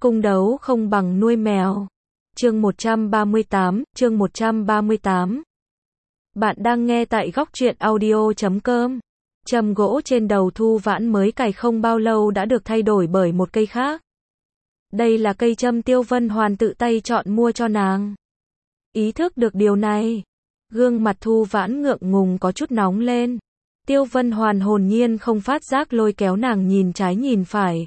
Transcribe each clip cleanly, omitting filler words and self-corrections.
Cung đấu không bằng nuôi mèo. Chương 138. Bạn đang nghe tại góc truyện audio.com. Châm gỗ trên đầu Thu Vãn mới cài không bao lâu đã được thay đổi bởi một cây khác. Đây là cây châm Tiêu Vân Hoàn tự tay chọn mua cho nàng. Ý thức được điều này, gương mặt Thu Vãn ngượng ngùng có chút nóng lên. Tiêu Vân Hoàn hồn nhiên không phát giác lôi kéo nàng nhìn trái nhìn phải.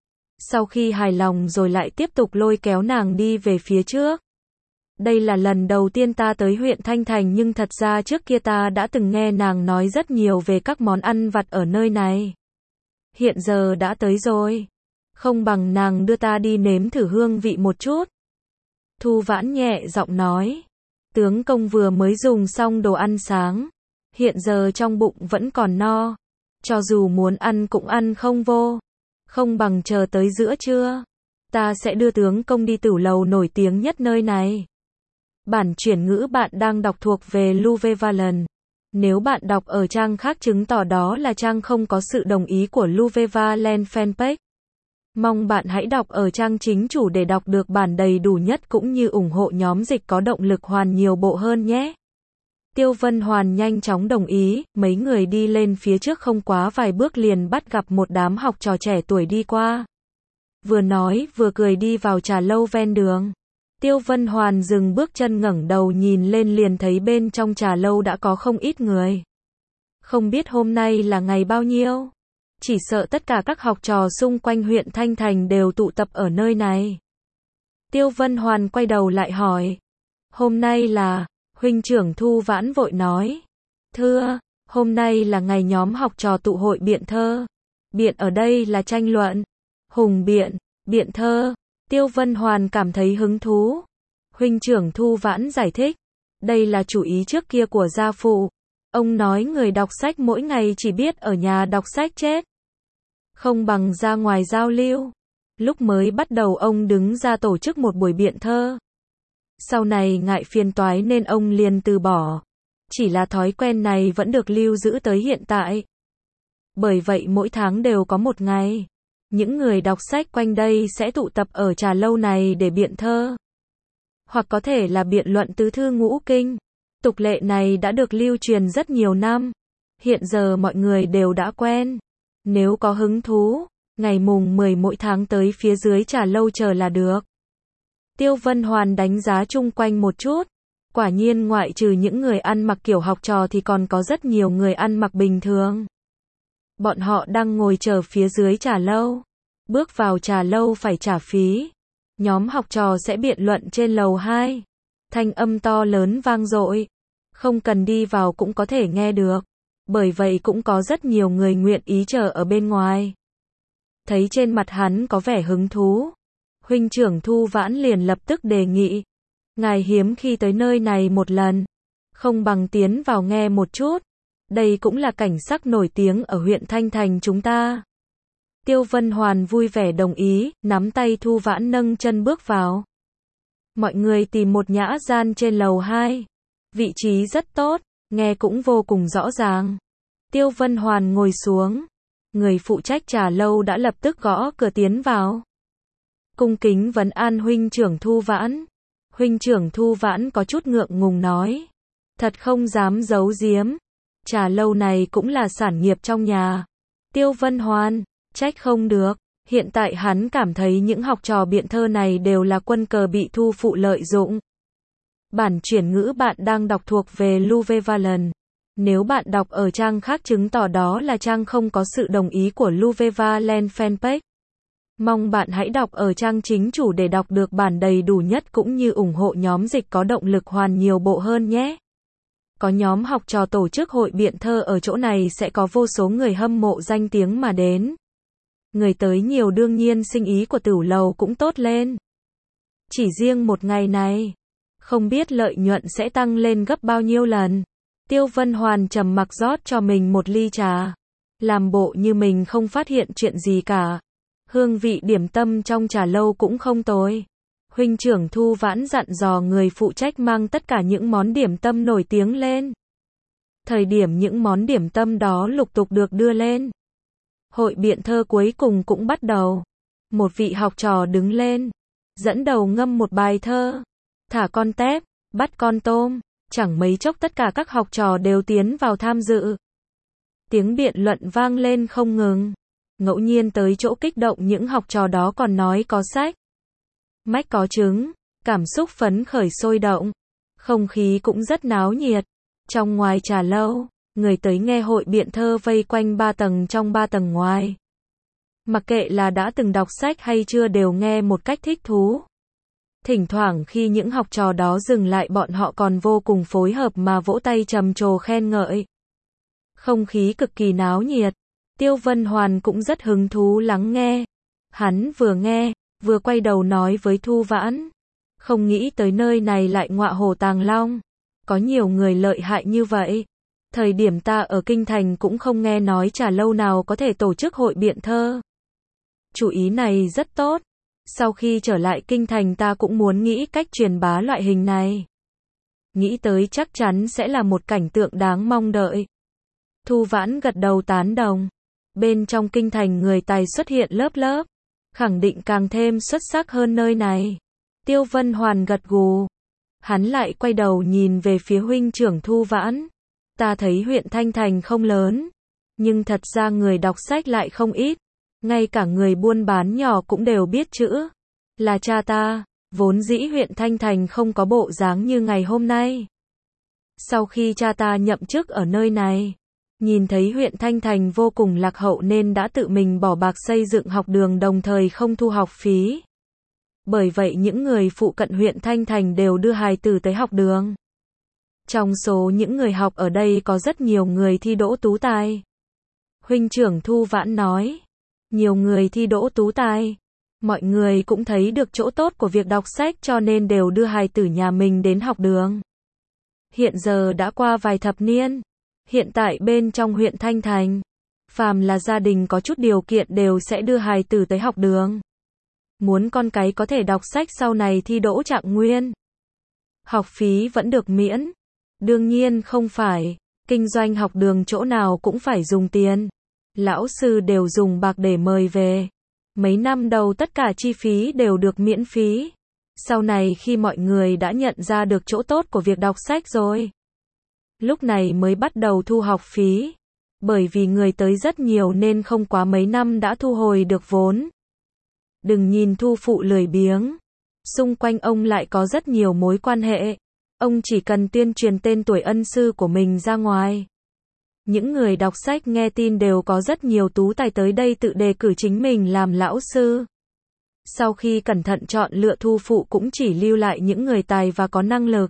Sau khi hài lòng rồi lại tiếp tục lôi kéo nàng đi về phía trước. Đây là lần đầu tiên ta tới huyện Thanh Thành, nhưng thật ra trước kia ta đã từng nghe nàng nói rất nhiều về các món ăn vặt ở nơi này. Hiện giờ đã tới rồi, không bằng nàng đưa ta đi nếm thử hương vị một chút. Thu Vãn nhẹ giọng nói. Tướng công vừa mới dùng xong đồ ăn sáng, hiện giờ trong bụng vẫn còn no, cho dù muốn ăn cũng ăn không vô. Không bằng chờ tới giữa trưa, ta sẽ đưa tướng công đi tửu lầu nổi tiếng nhất nơi này. Bản chuyển ngữ bạn đang đọc thuộc về Luvevaland. Nếu bạn đọc ở trang khác chứng tỏ đó là trang không có sự đồng ý của Luvevaland fanpage. Mong bạn hãy đọc ở trang chính chủ để đọc được bản đầy đủ nhất cũng như ủng hộ nhóm dịch có động lực hoàn nhiều bộ hơn nhé. Tiêu Vân Hoàn nhanh chóng đồng ý, mấy người đi lên phía trước không quá vài bước liền bắt gặp một đám học trò trẻ tuổi đi qua. Vừa nói vừa cười đi vào trà lâu ven đường. Tiêu Vân Hoàn dừng bước chân ngẩng đầu nhìn lên liền thấy bên trong trà lâu đã có không ít người. Không biết hôm nay là ngày bao nhiêu? Chỉ sợ tất cả các học trò xung quanh huyện Thanh Thành đều tụ tập ở nơi này. Tiêu Vân Hoàn quay đầu lại hỏi. Hôm nay là... Huynh trưởng Thu Vãn vội nói. Thưa, hôm nay là ngày nhóm học trò tụ hội biện thơ. Biện ở đây là tranh luận. Hùng biện, biện thơ. Tiêu Vân Hoàn cảm thấy hứng thú. Huynh trưởng Thu Vãn giải thích. Đây là chủ ý trước kia của gia phụ. Ông nói người đọc sách mỗi ngày chỉ biết ở nhà đọc sách chết. Không bằng ra ngoài giao lưu. Lúc mới bắt đầu ông đứng ra tổ chức một buổi biện thơ. Sau này ngại phiền toái nên ông liền từ bỏ. Chỉ là thói quen này vẫn được lưu giữ tới hiện tại. Bởi vậy mỗi tháng đều có một ngày, những người đọc sách quanh đây sẽ tụ tập ở trà lâu này để biện thơ. Hoặc có thể là biện luận tứ thư ngũ kinh. Tục lệ này đã được lưu truyền rất nhiều năm. Hiện giờ mọi người đều đã quen. Nếu có hứng thú, ngày mùng 10 mỗi tháng tới phía dưới trà lâu chờ là được. Tiêu Vân Hoàn đánh giá chung quanh một chút. Quả nhiên ngoại trừ những người ăn mặc kiểu học trò thì còn có rất nhiều người ăn mặc bình thường. Bọn họ đang ngồi chờ phía dưới trà lâu. Bước vào trà lâu phải trả phí. Nhóm học trò sẽ biện luận trên lầu 2. Thanh âm to lớn vang dội. Không cần đi vào cũng có thể nghe được. Bởi vậy cũng có rất nhiều người nguyện ý chờ ở bên ngoài. Thấy trên mặt hắn có vẻ hứng thú. Huynh trưởng Thu Vãn liền lập tức đề nghị. Ngài hiếm khi tới nơi này một lần. Không bằng tiến vào nghe một chút. Đây cũng là cảnh sắc nổi tiếng ở huyện Thanh Thành chúng ta. Tiêu Vân Hoàn vui vẻ đồng ý, nắm tay Thu Vãn nâng chân bước vào. Mọi người tìm một nhã gian trên lầu 2. Vị trí rất tốt, nghe cũng vô cùng rõ ràng. Tiêu Vân Hoàn ngồi xuống. Người phụ trách trà lâu đã lập tức gõ cửa tiến vào. Cung kính vấn an huynh trưởng Thu Vãn. Huynh trưởng Thu Vãn có chút ngượng ngùng nói. Thật không dám giấu giếm. Trà lâu này cũng là sản nghiệp trong nhà. Tiêu Vân Hoàn, trách không được. Hiện tại hắn cảm thấy những học trò biện thơ này đều là quân cờ bị Thu phụ lợi dụng. Bản chuyển ngữ bạn đang đọc thuộc về Luvevaland. Nếu bạn đọc ở trang khác chứng tỏ đó là trang không có sự đồng ý của Luvevaland fanpage. Mong bạn hãy đọc ở trang chính chủ để đọc được bản đầy đủ nhất cũng như ủng hộ nhóm dịch có động lực hoàn nhiều bộ hơn nhé. Có nhóm học trò tổ chức hội biện thơ ở chỗ này sẽ có vô số người hâm mộ danh tiếng mà đến. Người tới nhiều đương nhiên sinh ý của tửu lầu cũng tốt lên. Chỉ riêng một ngày này, không biết lợi nhuận sẽ tăng lên gấp bao nhiêu lần. Tiêu Vân Hoàn trầm mặc rót cho mình một ly trà. Làm bộ như mình không phát hiện chuyện gì cả. Hương vị điểm tâm trong trà lâu cũng không tồi. Huynh trưởng Thu Vãn dặn dò người phụ trách mang tất cả những món điểm tâm nổi tiếng lên. Thời điểm những món điểm tâm đó lục tục được đưa lên, hội biện thơ cuối cùng cũng bắt đầu. một vị học trò đứng lên, dẫn đầu ngâm một bài thơ. Thả con tép, bắt con tôm, chẳng mấy chốc tất cả các học trò đều tiến vào tham dự. Tiếng biện luận vang lên không ngừng. Ngẫu nhiên tới chỗ kích động những học trò đó còn nói có sách, mách có trứng, cảm xúc phấn khởi sôi động. Không khí cũng rất náo nhiệt. Trong ngoài trà lâu, người tới nghe hội biện thơ vây quanh 3 tầng trong 3 tầng ngoài. Mặc kệ là đã từng đọc sách hay chưa đều nghe một cách thích thú. Thỉnh thoảng khi những học trò đó dừng lại bọn họ còn vô cùng phối hợp mà vỗ tay trầm trồ khen ngợi. Không khí cực kỳ náo nhiệt. Tiêu Vân Hoàn cũng rất hứng thú lắng nghe. Hắn vừa nghe, vừa quay đầu nói với Thu Vãn. Không nghĩ tới nơi này lại ngọa hổ tàng long. Có nhiều người lợi hại như vậy. Thời điểm ta ở Kinh Thành cũng không nghe nói trà lâu nào có thể tổ chức hội biện thơ. Chủ ý này rất tốt. Sau khi trở lại Kinh Thành ta cũng muốn nghĩ cách truyền bá loại hình này. Nghĩ tới chắc chắn sẽ là một cảnh tượng đáng mong đợi. Thu Vãn gật đầu tán đồng. Bên trong Kinh Thành người tài xuất hiện lớp lớp. Khẳng định càng thêm xuất sắc hơn nơi này. Tiêu Vân Hoàn gật gù. Hắn lại quay đầu nhìn về phía huynh trưởng Thu Vãn. Ta thấy huyện Thanh Thành không lớn. Nhưng thật ra người đọc sách lại không ít. Ngay cả người buôn bán nhỏ cũng đều biết chữ. Là cha ta, vốn dĩ huyện Thanh Thành không có bộ dáng như ngày hôm nay. Sau khi cha ta nhậm chức ở nơi này, nhìn thấy huyện Thanh Thành vô cùng lạc hậu nên đã tự mình bỏ bạc xây dựng học đường đồng thời không thu học phí. Bởi vậy những người phụ cận huyện Thanh Thành đều đưa hài tử tới học đường. Trong số những người học ở đây có rất nhiều người thi đỗ tú tài. Huynh trưởng Thu Vãn nói. Nhiều người thi đỗ tú tài. Mọi người cũng thấy được chỗ tốt của việc đọc sách cho nên đều đưa hài tử nhà mình đến học đường. Hiện giờ đã qua vài thập niên. Hiện tại bên trong huyện Thanh Thành, phàm là gia đình có chút điều kiện đều sẽ đưa hài tử tới học đường. Muốn con cái có thể đọc sách sau này thi đỗ trạng nguyên. Học phí vẫn được miễn. Đương nhiên không phải, kinh doanh học đường chỗ nào cũng phải dùng tiền. Lão sư đều dùng bạc để mời về. Mấy năm đầu tất cả chi phí đều được miễn phí. Sau này khi mọi người đã nhận ra được chỗ tốt của việc đọc sách rồi, lúc này mới bắt đầu thu học phí. Bởi vì người tới rất nhiều nên không quá mấy năm đã thu hồi được vốn. Đừng nhìn Thu phụ lười biếng. Xung quanh ông lại có rất nhiều mối quan hệ. Ông chỉ cần tuyên truyền tên tuổi ân sư của mình ra ngoài. Những người đọc sách nghe tin đều có rất nhiều tú tài tới đây tự đề cử chính mình làm lão sư. Sau khi cẩn thận chọn lựa Thu phụ cũng chỉ lưu lại những người tài và có năng lực.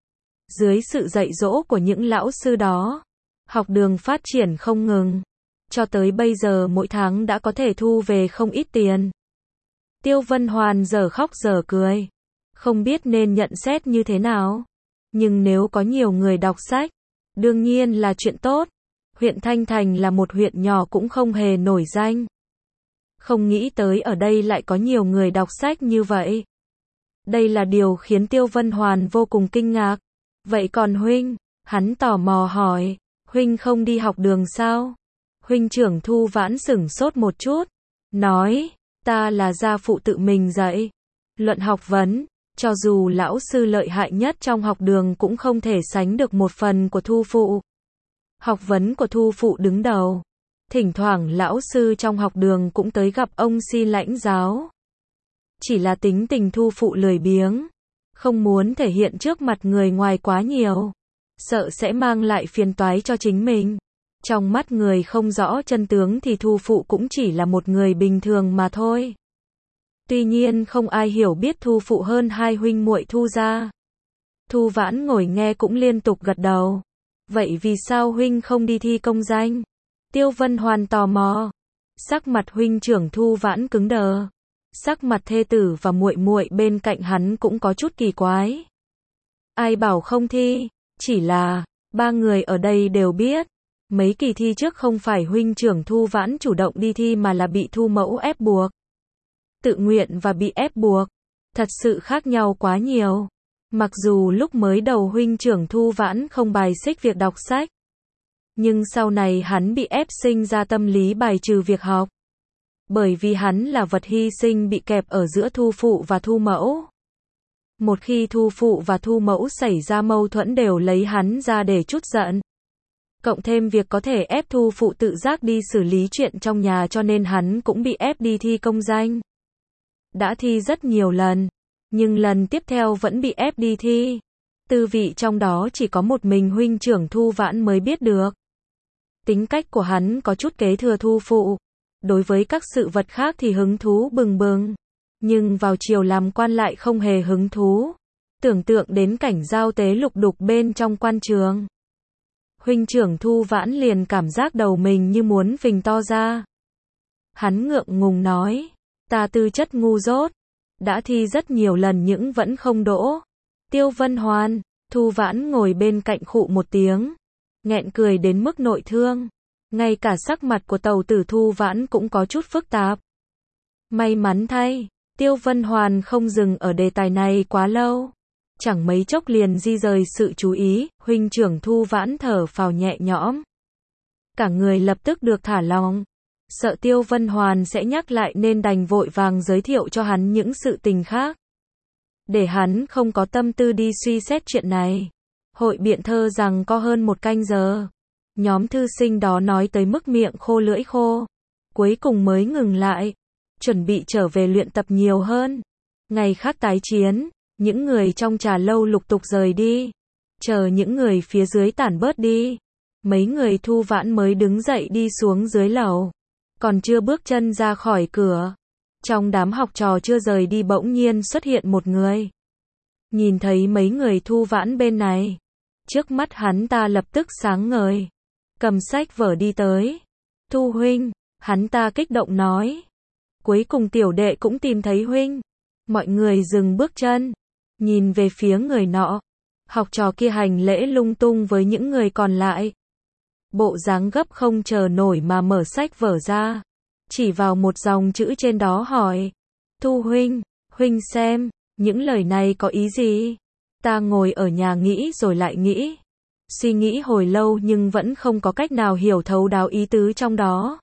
Dưới sự dạy dỗ của những lão sư đó, học đường phát triển không ngừng. Cho tới bây giờ mỗi tháng đã có thể thu về không ít tiền. Tiêu Vân Hoàn giờ khóc giờ cười. Không biết nên nhận xét như thế nào. Nhưng nếu có nhiều người đọc sách, đương nhiên là chuyện tốt. Huyện Thanh Thành là một huyện nhỏ cũng không hề nổi danh. Không nghĩ tới ở đây lại có nhiều người đọc sách như vậy. Đây là điều khiến Tiêu Vân Hoàn vô cùng kinh ngạc. Vậy còn huynh? Hắn tò mò hỏi. Huynh không đi học đường sao? Huynh trưởng Thu Vãn sửng sốt một chút. Nói, ta là gia phụ tự mình dạy. Luận học vấn, cho dù lão sư lợi hại nhất trong học đường cũng không thể sánh được một phần của Thu phụ. Học vấn của Thu phụ đứng đầu. Thỉnh thoảng lão sư trong học đường cũng tới gặp ông xin lãnh giáo. Chỉ là tính tình Thu phụ lười biếng. Không muốn thể hiện trước mặt người ngoài quá nhiều. Sợ sẽ mang lại phiền toái cho chính mình. Trong mắt người không rõ chân tướng thì Thu phụ cũng chỉ là một người bình thường mà thôi. Tuy nhiên không ai hiểu biết Thu phụ hơn hai huynh muội Thu gia. Thu Vãn ngồi nghe cũng liên tục gật đầu. Vậy vì sao huynh không đi thi công danh? Tiêu Vân Hoàn tò mò. Sắc mặt huynh trưởng Thu Vãn cứng đờ. Sắc mặt thê tử và muội muội bên cạnh hắn cũng có chút kỳ quái. Ai bảo không thi, chỉ là ba người ở đây đều biết, mấy kỳ thi trước không phải huynh trưởng Thu Vãn chủ động đi thi mà là bị Thu mẫu ép buộc. Tự nguyện và bị ép buộc, thật sự khác nhau quá nhiều. Mặc dù lúc mới đầu huynh trưởng Thu Vãn không bài xích việc đọc sách, nhưng sau này hắn bị ép sinh ra tâm lý bài trừ việc học. Bởi vì hắn là vật hy sinh bị kẹp ở giữa Thu phụ và Thu mẫu. Một khi Thu phụ và Thu mẫu xảy ra mâu thuẫn đều lấy hắn ra để trút giận. Cộng thêm việc có thể ép Thu phụ tự giác đi xử lý chuyện trong nhà cho nên hắn cũng bị ép đi thi công danh. Đã thi rất nhiều lần, nhưng lần tiếp theo vẫn bị ép đi thi. Tư vị trong đó chỉ có một mình huynh trưởng Thu Vãn mới biết được. Tính cách của hắn có chút kế thừa Thu phụ. Đối với các sự vật khác thì hứng thú bừng bừng. Nhưng vào chiều làm quan lại không hề hứng thú. Tưởng tượng đến cảnh giao tế lục đục bên trong quan trường. Huynh trưởng Thu Vãn liền cảm giác đầu mình như muốn phình to ra. Hắn ngượng ngùng nói, ta tư chất ngu dốt, đã thi rất nhiều lần nhưng vẫn không đỗ. Tiêu Vân Hoan, Thu Vãn ngồi bên cạnh khụ một tiếng, nghẹn cười đến mức nội thương. Ngay cả sắc mặt của tàu tử Thu Vãn cũng có chút phức tạp. May mắn thay, Tiêu Vân Hoàn không dừng ở đề tài này quá lâu. Chẳng mấy chốc liền di rời sự chú ý, huynh trưởng Thu Vãn thở phào nhẹ nhõm. Cả người lập tức được thả lỏng. Sợ Tiêu Vân Hoàn sẽ nhắc lại nên đành vội vàng giới thiệu cho hắn những sự tình khác. Để hắn không có tâm tư đi suy xét chuyện này. Hội biện thơ rằng có hơn 1 canh giờ. Nhóm thư sinh đó nói tới mức miệng khô lưỡi khô. Cuối cùng mới ngừng lại. Chuẩn bị trở về luyện tập nhiều hơn. Ngày khác tái chiến. Những người trong trà lâu lục tục rời đi. Chờ những người phía dưới tản bớt đi. Mấy người Thu Vãn mới đứng dậy đi xuống dưới lầu. Còn chưa bước chân ra khỏi cửa. Trong đám học trò chưa rời đi bỗng nhiên xuất hiện một người. Nhìn thấy mấy người Thu Vãn bên này. Trước mắt hắn ta lập tức sáng ngời. Cầm sách vở đi tới. Thu huynh, hắn ta kích động nói. Cuối cùng tiểu đệ cũng tìm thấy huynh. Mọi người dừng bước chân. Nhìn về phía người nọ. Học trò kia hành lễ lung tung với những người còn lại. Bộ dáng gấp không chờ nổi mà mở sách vở ra. Chỉ vào một dòng chữ trên đó hỏi. Thu huynh, huynh xem, những lời này có ý gì? Ta ngồi ở nhà nghĩ rồi lại nghĩ. Suy nghĩ hồi lâu nhưng vẫn không có cách nào hiểu thấu đáo ý tứ trong đó.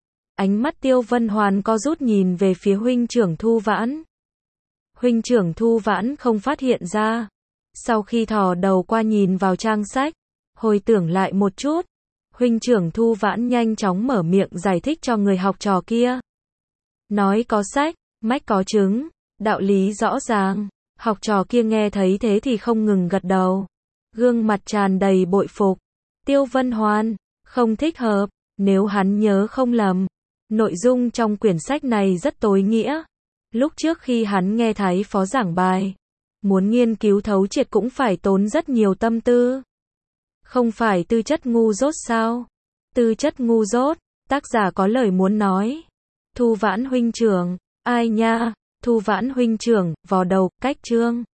Ánh mắt Tiêu Vân Hoàn co rút nhìn về phía huynh trưởng Thu Vãn. Huynh trưởng Thu Vãn không phát hiện ra. Sau khi thò đầu qua nhìn vào trang sách, hồi tưởng lại một chút, huynh trưởng Thu Vãn nhanh chóng mở miệng giải thích cho người học trò kia. Nói có sách, mách có chứng, đạo lý rõ ràng. Học trò kia nghe thấy thế thì không ngừng gật đầu. Gương mặt tràn đầy bội phục. Tiêu Vân Hoan, không thích hợp, nếu hắn nhớ không lầm. Nội dung trong quyển sách này rất tối nghĩa. Lúc trước khi hắn nghe Thái phó giảng bài, muốn nghiên cứu thấu triệt cũng phải tốn rất nhiều tâm tư. Không phải tư chất ngu dốt sao? Tư chất ngu dốt, tác giả có lời muốn nói. Thu Vãn huynh trưởng, ai nha, Thu Vãn huynh trưởng, vò đầu, cách chương.